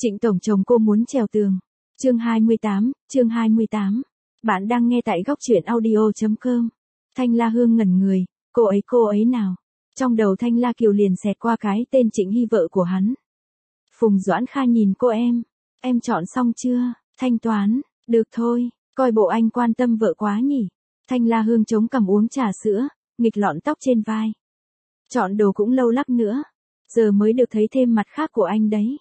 Trịnh tổng chồng cô muốn trèo tường. Chương 28. Bạn đang nghe tại góc truyện audio.com. Thanh La Hương ngẩn người, cô ấy nào? Trong đầu Thanh La Kiều liền xẹt qua cái tên Trịnh Hy vợ của hắn. Phùng Doãn Kha nhìn cô em chọn xong chưa? Thanh toán, được thôi, coi bộ anh quan tâm vợ quá nhỉ. Thanh La Hương chống cằm uống trà sữa, nghịch lọn tóc trên vai. Chọn đồ cũng lâu lắc nữa, giờ mới được thấy thêm mặt khác của anh đấy.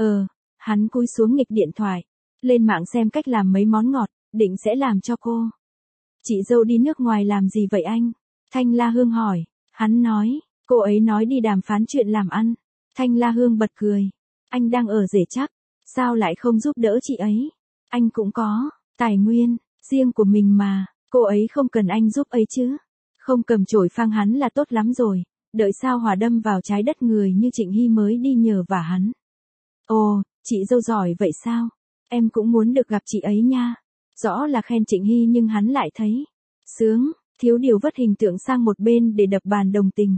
Hắn cúi xuống nghịch điện thoại, lên mạng xem cách làm mấy món ngọt, định sẽ làm cho cô. Chị dâu đi nước ngoài làm gì vậy anh? Thanh La Hương hỏi, hắn nói, cô ấy nói đi đàm phán chuyện làm ăn. Thanh La Hương bật cười, anh đang ở rể chắc, sao lại không giúp đỡ chị ấy? Anh cũng có tài nguyên riêng của mình mà, cô ấy không cần anh giúp ấy chứ. Không cầm chổi phang hắn là tốt lắm rồi, đợi sao hỏa đâm vào trái đất người như Trịnh Hy mới đi nhờ vả hắn. Ồ, chị dâu giỏi vậy sao? Em cũng muốn được gặp chị ấy nha. Rõ là khen Trịnh Hy nhưng hắn lại thấy sướng, thiếu điều vất hình tượng sang một bên để đập bàn đồng tình.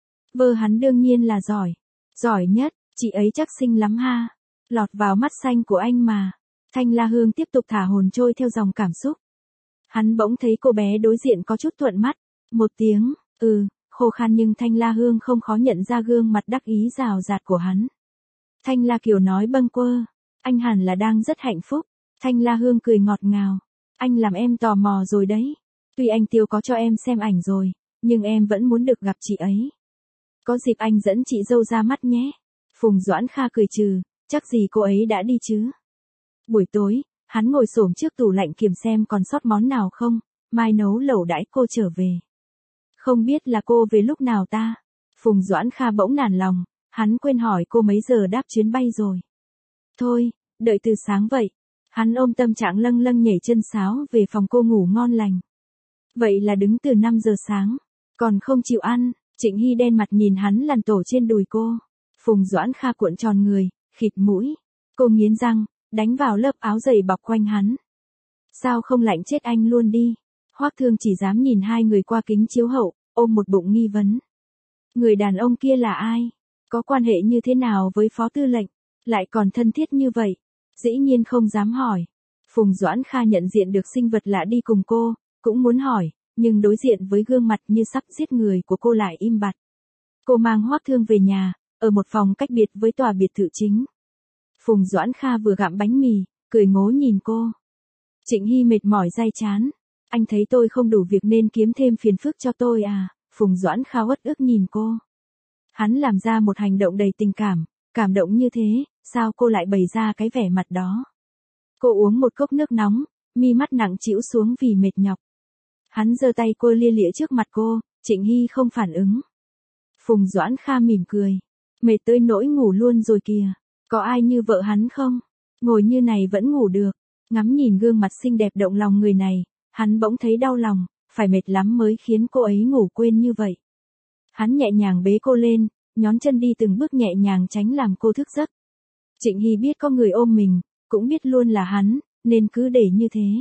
Vợ hắn đương nhiên là giỏi nhất, chị ấy chắc xinh lắm ha. Lọt vào mắt xanh của anh mà. Thanh La Hương tiếp tục thả hồn trôi theo dòng cảm xúc. Hắn bỗng thấy cô bé đối diện có chút thuận mắt. Một tiếng, khô khan nhưng Thanh La Hương không khó nhận ra gương mặt đắc ý rào rạt của hắn. Thanh La Kiều nói bâng quơ, anh hẳn là đang rất hạnh phúc. Thanh La Hương cười ngọt ngào, anh làm em tò mò rồi đấy. Tuy anh Tiêu có cho em xem ảnh rồi, nhưng em vẫn muốn được gặp chị ấy. Có dịp anh dẫn chị dâu ra mắt nhé. Phùng Doãn Kha cười trừ, chắc gì cô ấy đã đi chứ. Buổi tối, hắn ngồi xổm trước tủ lạnh kiểm xem còn sót món nào không, mai nấu lẩu đãi cô trở về. Không biết là cô về lúc nào ta? Phùng Doãn Kha bỗng nản lòng, hắn quên hỏi cô mấy giờ đáp chuyến bay rồi. Thôi, đợi từ sáng vậy. Hắn ôm tâm trạng lâng lâng nhảy chân sáo về phòng cô ngủ ngon lành. Vậy là đứng từ 5 giờ sáng, còn không chịu ăn. Trịnh Hy đen mặt nhìn hắn lằn tổ trên đùi cô. Phùng Doãn Kha cuộn tròn người, khịt mũi. Cô nghiến răng, đánh vào lớp áo dày bọc quanh hắn. Sao không lạnh chết anh luôn đi? Hoắc Thương chỉ dám nhìn hai người qua kính chiếu hậu, ôm một bụng nghi vấn. Người đàn ông kia là ai? Có quan hệ như thế nào với phó tư lệnh? Lại còn thân thiết như vậy? Dĩ nhiên không dám hỏi. Phùng Doãn Kha nhận diện được sinh vật lạ đi cùng cô, cũng muốn hỏi, nhưng đối diện với gương mặt như sắp giết người của cô lại im bặt. Cô mang Hoắc Thương về nhà, ở một phòng cách biệt với tòa biệt thự chính. Phùng Doãn Kha vừa gặm bánh mì, cười ngố nhìn cô. Trịnh Hy mệt mỏi day chán. Anh thấy tôi không đủ việc nên kiếm thêm phiền phức cho tôi à? Phùng Doãn Kha uất ức nhìn cô. Hắn làm ra một hành động đầy tình cảm động như thế, sao cô lại bày ra cái vẻ mặt đó? Cô uống một cốc nước nóng, mi mắt nặng trĩu xuống vì mệt nhọc. Hắn giơ tay cô lia lịa trước mặt cô, Trịnh Hy không phản ứng. Phùng Doãn Kha mỉm cười. Mệt tới nỗi ngủ luôn rồi kìa. Có ai như vợ hắn không? Ngồi như này vẫn ngủ được. Ngắm nhìn gương mặt xinh đẹp động lòng người này, hắn bỗng thấy đau lòng, phải mệt lắm mới khiến cô ấy ngủ quên như vậy. Hắn nhẹ nhàng bế cô lên, nhón chân đi từng bước nhẹ nhàng tránh làm cô thức giấc. Trịnh Hy biết có người ôm mình, cũng biết luôn là hắn, nên cứ để như thế.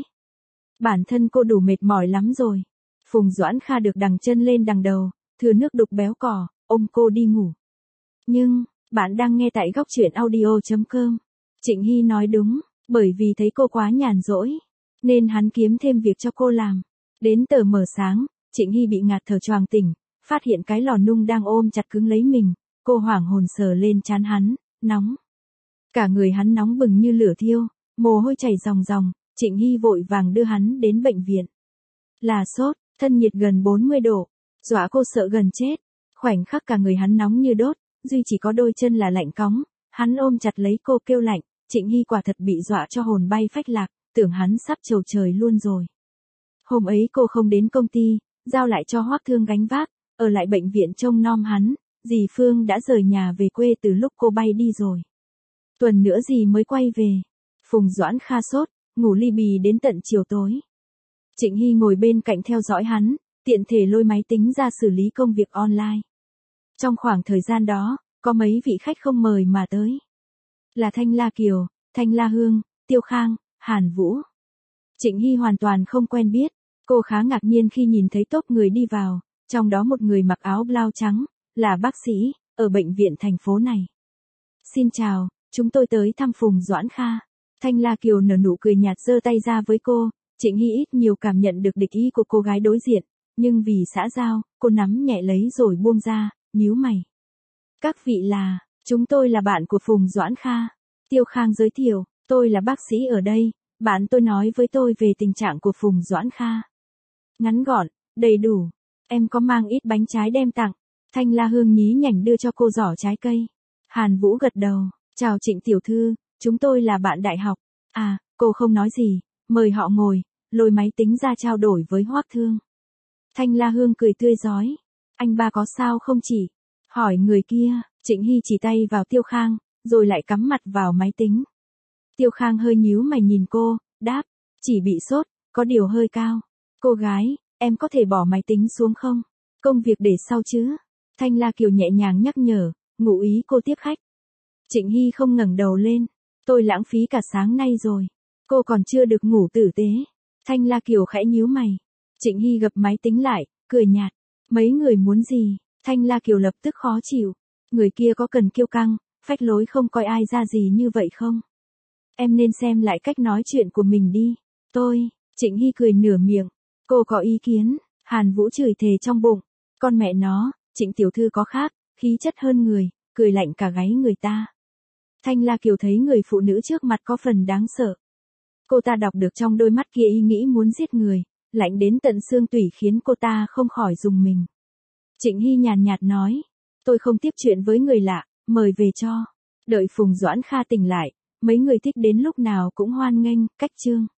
Bản thân cô đủ mệt mỏi lắm rồi. Phùng Doãn Kha được đằng chân lên đằng đầu, thừa nước đục béo cò, ôm cô đi ngủ. Nhưng, bạn đang nghe tại góc truyện audio.com. Trịnh Hy nói đúng, bởi vì thấy cô quá nhàn rỗi, nên hắn kiếm thêm việc cho cô làm. Đến tờ mờ sáng, Trịnh Hy bị ngạt thở choàng tỉnh, phát hiện cái lò nung đang ôm chặt cứng lấy mình, cô hoảng hồn sờ lên trán hắn, nóng. Cả người hắn nóng bừng như lửa thiêu, mồ hôi chảy ròng ròng, Trịnh Hy vội vàng đưa hắn đến bệnh viện. Là sốt, thân nhiệt gần 40 độ, dọa cô sợ gần chết. Khoảnh khắc cả người hắn nóng như đốt, duy chỉ có đôi chân là lạnh cóng, hắn ôm chặt lấy cô kêu lạnh, Trịnh Hy quả thật bị dọa cho hồn bay phách lạc, tưởng hắn sắp trầu trời luôn rồi. Hôm ấy cô không đến công ty, giao lại cho Hoắc Thương gánh vác, ở lại bệnh viện trông nom hắn, dì Phương đã rời nhà về quê từ lúc cô bay đi rồi. Tuần nữa dì mới quay về. Phùng Doãn Kha sốt, ngủ li bì đến tận chiều tối. Trịnh Hy ngồi bên cạnh theo dõi hắn, tiện thể lôi máy tính ra xử lý công việc online. Trong khoảng thời gian đó, có mấy vị khách không mời mà tới. Là Thanh La Kiều, Thanh La Hương, Tiêu Khang, Hàn Vũ. Trịnh Hy hoàn toàn không quen biết, cô khá ngạc nhiên khi nhìn thấy tốp người đi vào, trong đó một người mặc áo blau trắng, là bác sĩ, ở bệnh viện thành phố này. Xin chào, chúng tôi tới thăm Phùng Doãn Kha. Thanh La Kiều nở nụ cười nhạt giơ tay ra với cô, Trịnh Hy ít nhiều cảm nhận được địch ý của cô gái đối diện, nhưng vì xã giao, cô nắm nhẹ lấy rồi buông ra, nhíu mày. Các vị là, chúng tôi là bạn của Phùng Doãn Kha. Tiêu Khang giới thiệu, tôi là bác sĩ ở đây, bạn tôi nói với tôi về tình trạng của Phùng Doãn Kha. Ngắn gọn, đầy đủ, em có mang ít bánh trái đem tặng. Thanh La Hương nhí nhảnh đưa cho cô giỏ trái cây. Hàn Vũ gật đầu, chào Trịnh tiểu thư, chúng tôi là bạn đại học. À, cô không nói gì, mời họ ngồi, lôi máy tính ra trao đổi với Hoắc Thương. Thanh La Hương cười tươi rói, anh ba có sao không chị? Hỏi người kia, Trịnh Hy chỉ tay vào Tiêu Khang, rồi lại cắm mặt vào máy tính. Tiêu Khang hơi nhíu mày nhìn cô, đáp, chỉ bị sốt, có điều hơi cao. Cô gái, em có thể bỏ máy tính xuống không? Công việc để sau chứ? Thanh La Kiều nhẹ nhàng nhắc nhở, ngụ ý cô tiếp khách. Trịnh Hy không ngẩng đầu lên, tôi lãng phí cả sáng nay rồi. Cô còn chưa được ngủ tử tế. Thanh La Kiều khẽ nhíu mày. Trịnh Hy gập máy tính lại, cười nhạt. Mấy người muốn gì? Thanh La Kiều lập tức khó chịu. Người kia có cần kiêu căng, phách lối không coi ai ra gì như vậy không? Em nên xem lại cách nói chuyện của mình đi. Trịnh Hy cười nửa miệng. Cô có ý kiến, Hàn Vũ chửi thề trong bụng. Con mẹ nó, Trịnh tiểu thư có khác, khí chất hơn người, cười lạnh cả gáy người ta. Thanh La Kiều thấy người phụ nữ trước mặt có phần đáng sợ. Cô ta đọc được trong đôi mắt kia ý nghĩ muốn giết người, lạnh đến tận xương tủy khiến cô ta không khỏi rùng mình. Trịnh Hy nhàn nhạt nói, tôi không tiếp chuyện với người lạ, mời về cho. Đợi Phùng Doãn Kha tỉnh lại, mấy người thích đến lúc nào cũng hoan nghênh, cách chương.